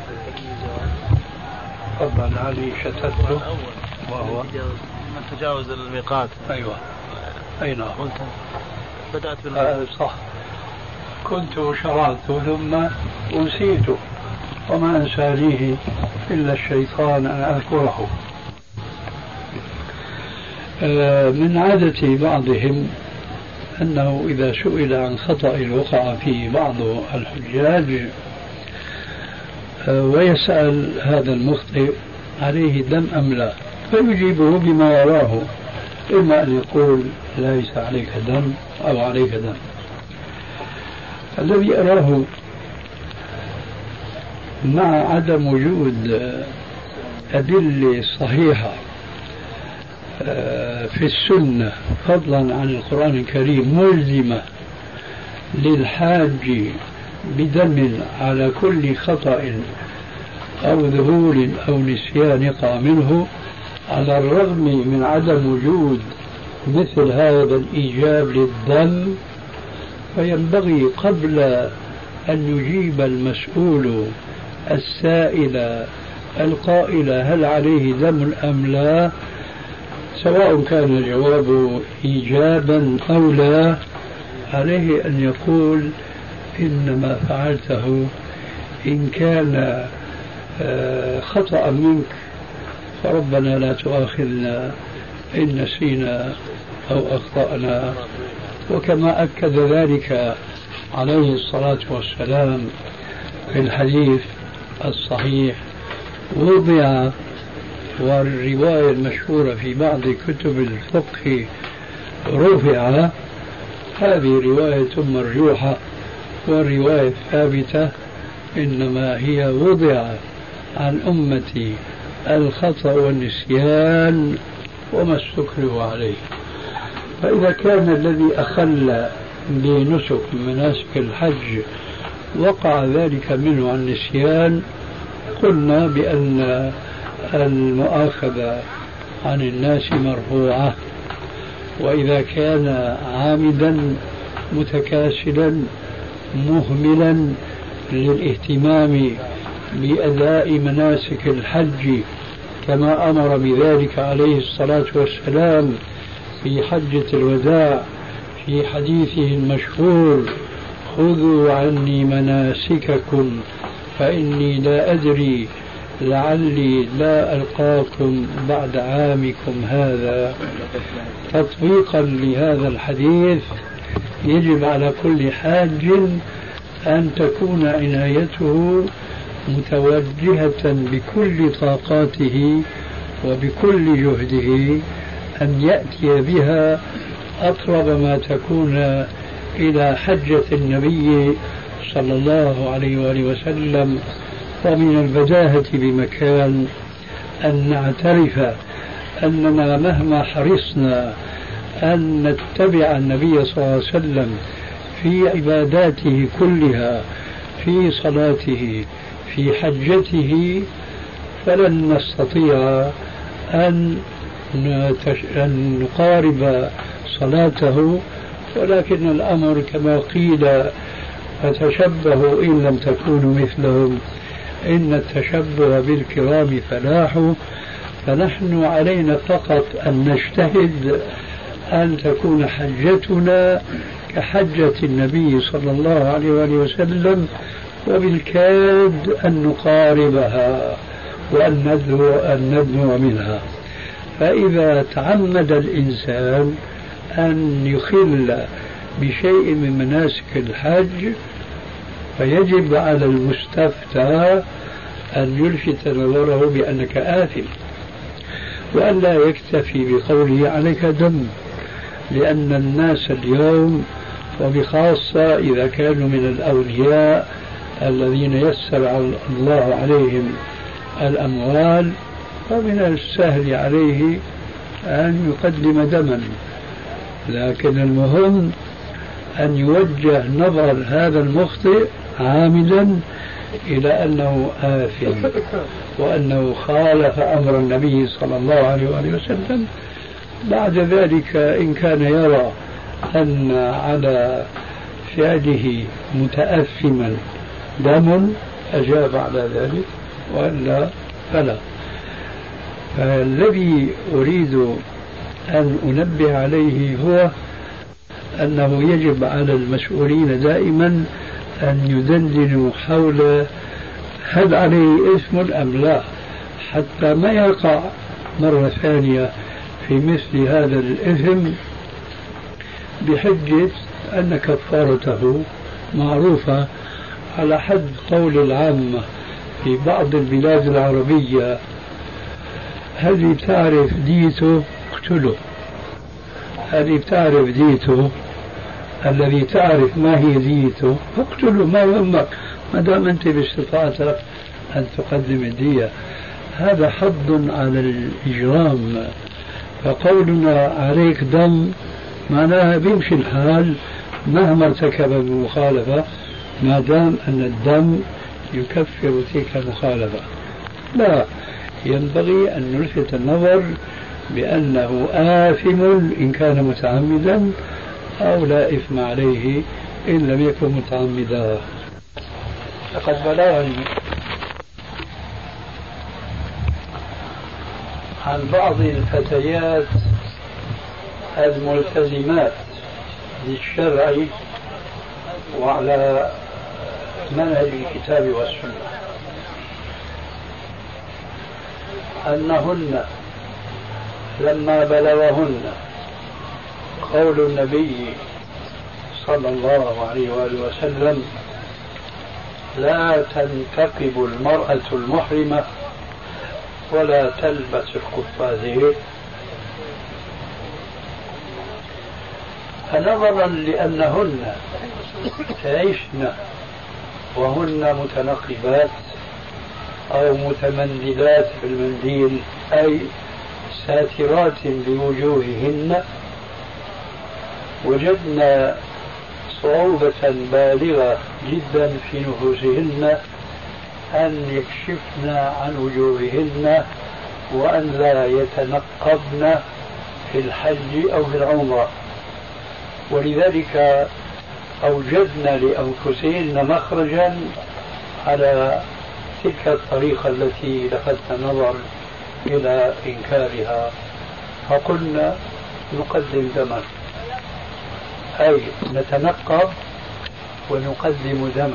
تفضل علي شتته وهو من تجاوز الميقات. أيوة أي نعم. بدأت صح. كنت شرعت ثم أنسيت وما أنسانيه إلا الشيطان أن أذكره. من عادة بعضهم أنه إذا سئل عن خطأ وقع فيه بعض الحجاج ويسأل هذا المخطئ عليه دم أم لا، فيجيبه بما يراه، إما أن يقول ليس عليك دم أو عليك دم. الذي أراه مع عدم وجود أدلة صحيحة في السنة فضلا عن القرآن الكريم ملزمة للحاج بدم على كل خطأ أو ذهول أو نسيان يقع منه، على الرغم من عدم وجود مثل هذا الإيجاب للدم، فينبغي قبل أن يجيب المسؤول السائل القائل هل عليه دم أم لا، سواء كان الجواب إيجابا أو لا، عليه أن يقول إنما فعلته إن كان خطأ منك فربنا لا تؤاخذنا إن نسينا أو أخطأنا. وكما أكد ذلك عليه الصلاة والسلام في الحديث الصحيح وضع، والرواية المشهورة في بعض كتب الفقه رفع، هذه رواية مرجوحة، والرواية الثابتة إنما هي وضع عن أمتي الخطأ والنسيان وما استكرهوا عليه. فإذا كان الذي أخل بنسك من مناسك الحج وقع ذلك منه عن نسيان، قلنا بأن المؤاخذة عن الناس مرفوعة. وإذا كان عامدا متكاسلا مهملا للاهتمام بأداء مناسك الحج كما أمر بذلك عليه الصلاة والسلام في حجة الوداع في حديثه المشهور خذوا عني مناسككم فإني لا أدري لعلي لا ألقاكم بعد عامكم هذا، تطبيقا لهذا الحديث يجب على كل حاج أن تكون عنايته متوجهة بكل طاقاته وبكل جهده أن يأتي بها أقرب ما تكون إلى حجة النبي صلى الله عليه وآله وسلم. ومن البداهة بمكان أن نعترف أننا مهما حرصنا أن نتبع النبي صلى الله عليه وسلم في عباداته كلها، في صلاته، في حجته، فلن نستطيع أن نقارب صلاته. ولكن الأمر كما قيل فتشبهوا إن لم تكونوا مثلهم إن التشبه بالكرام فلاح. فنحن علينا فقط أن نجتهد أن تكون حجتنا كحجة النبي صلى الله عليه وآله وسلم، وبالكاد أن نقاربها وأن ندنو منها. فإذا تعمد الإنسان أن يخل بشيء من مناسك الحج فيجب على المستفتى أن يلفت نظره بأنك آثم، وأن لا يكتفي بقوله عليك دم، لأن الناس اليوم وبخاصة إذا كانوا من الأولياء الذين يسر الله عليهم الأموال فمن السهل عليه أن يقدم دما، لكن المهم أن يوجه نظر هذا المخطئ عامدا إلى أنه آثم وأنه خالف أمر النبي صلى الله عليه وآله وسلم. بعد ذلك إن كان يرى أن على فعله متأثما دم أجاب على ذلك وإلا فلا. فالذي أريد أن أنبه عليه هو أنه يجب على المسؤولين دائما أن يدندنوا حول هل عليه اسم أم لا، حتى ما يقع مرة ثانية في مثل هذا الإثم بحجة أن كفارته معروفة على حد قول العامة في بعض البلاد العربية: هذه بتعرف ديته اقتله، هذه بتعرف ديته، الذي تعرف ما هي ديته اقتله، ما يهمك ما دام أنت باستطاعتك أن تقدم الدية. هذا حض على الإجرام. فقولنا عليك دم معناها بيمشي الحال مهما ارتكب المخالفة ما دام أن الدم يكفر تلك المخالفة. لا، ينبغي أن نلفت النظر بأنه آثم إن كان متعمدا أو لا إثم عليه إن لم يكن متعمدا. لقد بلغني عن بعض الفتيات الملتزمات للشرع وعلى منهج الكتاب والسنة أنهن لما بلغهن قول النبي صلى الله عليه وآله وسلم: لا تنتقب المرأة المحرمة ولا تلبس القفازين، فنظرا لأنهن تعيشن وهن متنقبات أو متمندلات بالمنديل أي ساترات بوجوههن، وجدنا صعوبة بالغة جدا في نفوسهن أن يكشفن عن وجوههن وأن لا يتنقبن في الحج أو في العمرة، ولذلك أوجدنا لأنفسهن مخرجا على تلك الطريقة التي لفتنا نظر إلى إنكارها، فقلنا نقدم دما، أي نتنقب ونقدم دما.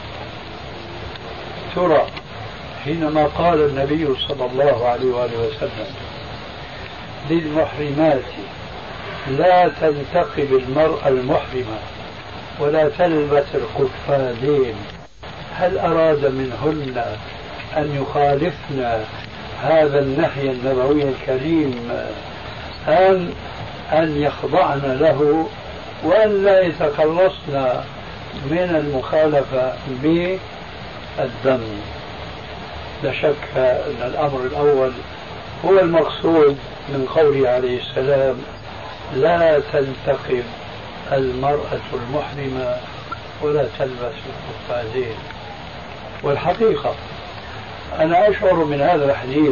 ترى حينما قال النبي صلى الله عليه وآله وسلم للمحرمات: لا تنتقب المرأة المحرمة ولا تلبس القفازين، هل أراد منهن أن يخالفن هذا النهي النبوي الكريم أم أن يخضعن له وأن لا يتخلصن من المخالفة بالدم؟ لا شك أن الأمر الأول هو المقصود من قوله عليه السلام: لا تنتقب المرأة المحرمة ولا تلبس القفازين. والحقيقة أنا أشعر من هذا الحديث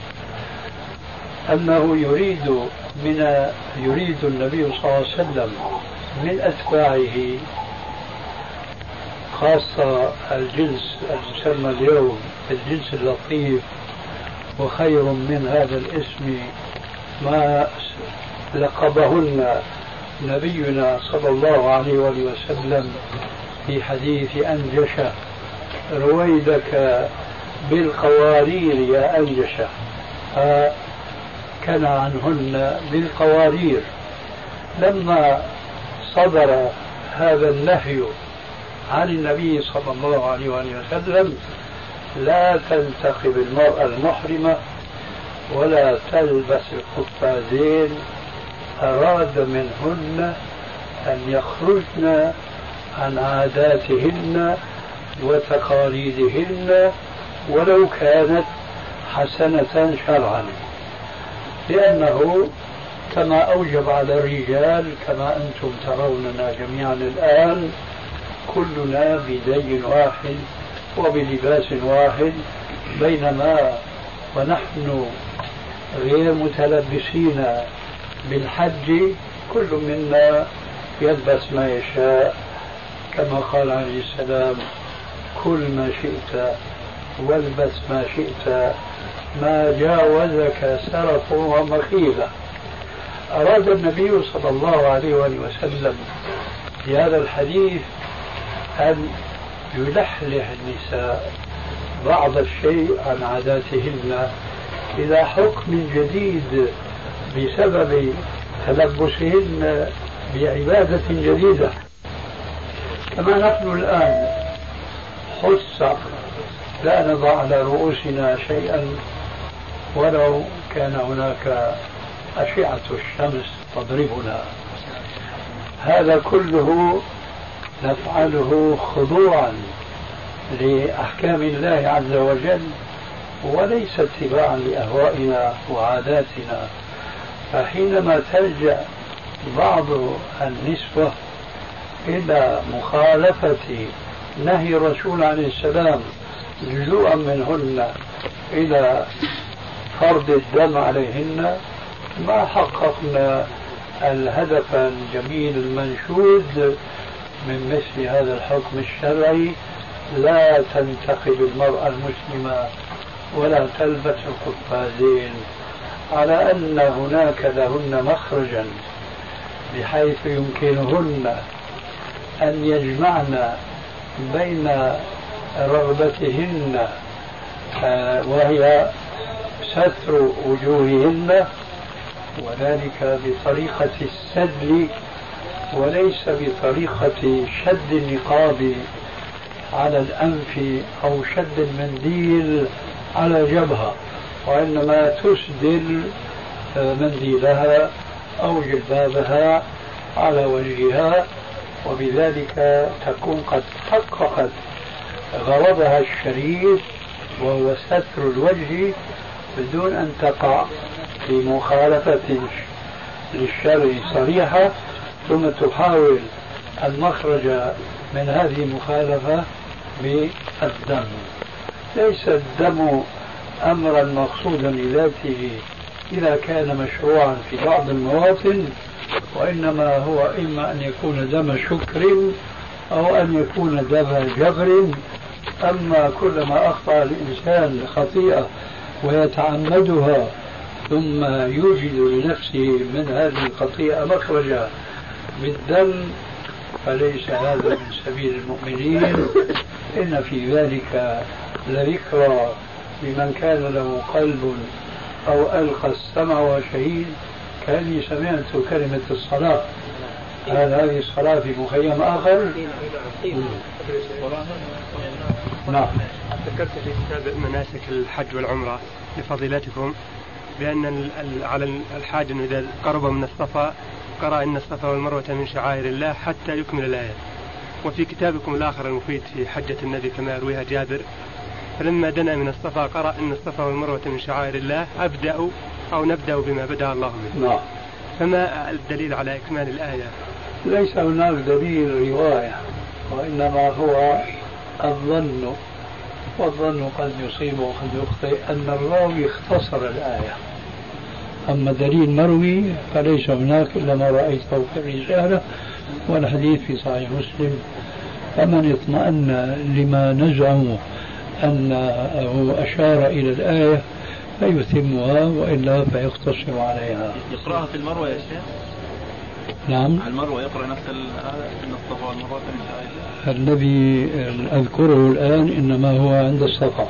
أنه يريد النبي صلى الله عليه وسلم من أتباعه، خاصة الجنس المسمى اليوم الجنس اللطيف، وخير من هذا الاسم ما لقبهن نبينا صلى الله عليه وسلم في حديث أنجشة: رويدك بالقوارير يا أنجشة، كان عنهن بالقوارير. لما صدر هذا النهي عن النبي صلى الله عليه وسلم: لا تنتقب المرأة المحرمة ولا تلبس القفازين، أراد منهن أن يخرجن عن عاداتهن وتقاليدهن ولو كانت حسنة شرعا، لأنه كما أوجب على الرجال كما أنتم تروننا جميعا الآن كلنا بدين واحد وبلباس واحد، بينما ونحن غير متلبسين بالحج كل منا يلبس ما يشاء، كما قال عليه السلام: كل ما شئت والبس ما شئت ما جاوزك سرف ومخيلة. أراد النبي صلى الله عليه وسلم في هذا الحديث أن يلحلح النساء بعض الشيء عن عاداتهن إلى حكم جديد بسبب تلبسهن بعبادة جديدة. كما نحن الآن خص لا نضع على رؤوسنا شيئا ولو كان هناك أشعة الشمس تضربنا. هذا كله نفعله خضوعا لأحكام الله عز وجل وليس اتباعا لأهوائنا وعاداتنا. فحينما تلجأ بعض النسوة إلى مخالفة نهي الرسول عليه السلام لجوءا منهن إلى فرض الدم عليهن ما حققنا الهدف الجميل المنشود من مثل هذا الحكم الشرعي. لا تنتقد المرأة المسلمة ولا تلبس القفازين، على أن هناك لهن مخرجا بحيث يمكنهن أن يجمعن بين رغبتهن وهي ستر وجوههن، وذلك بطريقة السدل وليس بطريقة شد النقاب على الأنف أو شد المنديل على الجبهة، وإنما تسدل منديلها أو جلبابها على وجهها، وبذلك تكون قد حققت غرضها الشريف وهو ستر الوجه بدون أن تقع في مخالفة للشرع صريحة، ثم تحاول المخرج من هذه المخالفة بالدم. ليس الدم أمرا مقصودا لذاته إذا كان مشروعا في بعض المواطن، وإنما هو إما أن يكون دم شكر أو أن يكون دم جبر. أما كلما أخطأ الإنسان خطيئة ويتعمدها ثم يوجد لنفسه من هذه الخطيئة مخرجا بالدم فليس هذا من سبيل المؤمنين. إن في ذلك لذكرى لمن كان له قلب أو ألقى السمع وشهيد. كأني سمعت كلمة الصلاة. هذه الصلاة في مخيم آخر. نعم. ذكرت في كتاب مناسك الحج والعمرة لفضيلتكم بأن على الحاج إذا قرب من الصفا قرأ إن الصفا والمروة من شعائر الله حتى يكمل الآية. وفي كتابكم الآخر المفيد في حجة النبي كما يرويها جابر فلما دنا من الصفا قرأ إن الصفا والمروة من شعائر الله نبدأ بما بدأ الله به. نعم. فما الدليل على إكمال الآية؟ ليس هناك دليل رواية، وإنما هو الظن، والظن قد يصيب وقد يخطئ، أن الراوي اختصر الآية. أما دليل مروي فليس هناك إلا ما رأيته في الرسالة والحديث في صحيح مسلم. فمن اطمأن لما نزعم أنه أشار إلى الآية فيتمها، وإلا فيقتصر عليها. يقرأها في المروة يا شيخ؟ نعم. على المروة يقرأ نفس الآية إن الصفا والمروة من شعائر الله. الذي أذكره الآن إنما هو عند الصفا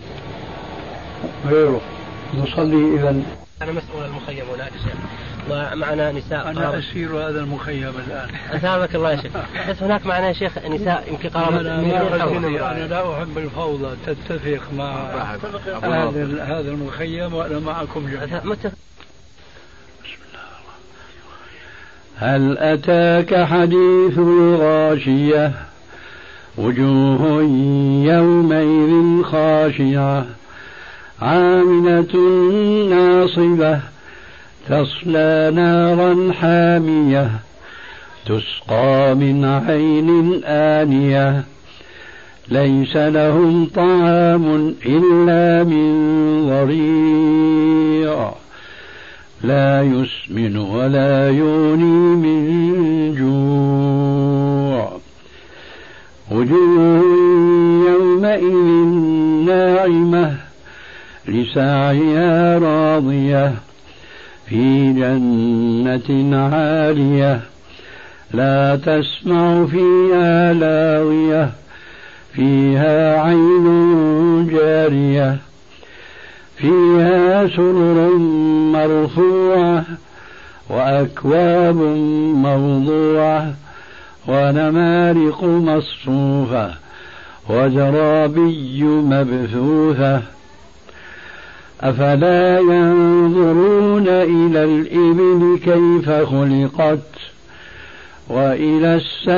غيره. نصلي إذن. أنا مسؤول المخيم هناك شيخ ومعنا نساء. أنا أسير هذا المخيم الآن. أثابك الله يا شيخ. بس هناك معنا يا شيخ نساء يمكن قرابة. أنا لا أحب الفوضى تتفق مع هذا المخيم وأنا معكم جميعا. هل أتاك حديث الغاشية وجوه يومئذ خاشعة عاملة ناصبة تصلى نارا حامية تسقى من عين آنية ليس لهم طعام إلا من ضريع لا يسمن ولا يغني من جوع وجوه ناعمة لسعيها راضية في جنة عالية لا تسمع فيها لاغية فيها عين جارية فيها سرر مرفوعة وأكواب موضوعة ونمارق مصفوفة وزرابي مبثوثة أفلا ينظرون إلى الإبل كيف خلقت وإلى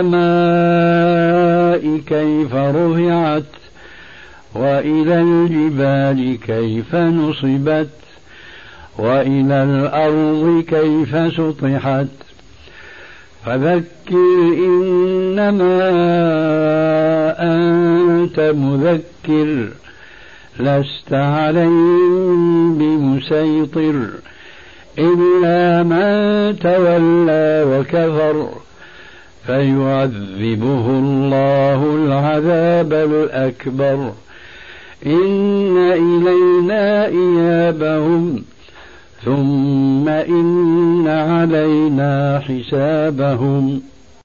السماء كيف رفعت وإلى الجبال كيف نصبت وإلى الأرض كيف سطحت فذكر إنما أنت مذكر لست عليهم بمسيطر إلا من تولى وكفر فيعذبه الله العذاب الأكبر إن إلينا إيابهم ثم إن علينا حسابهم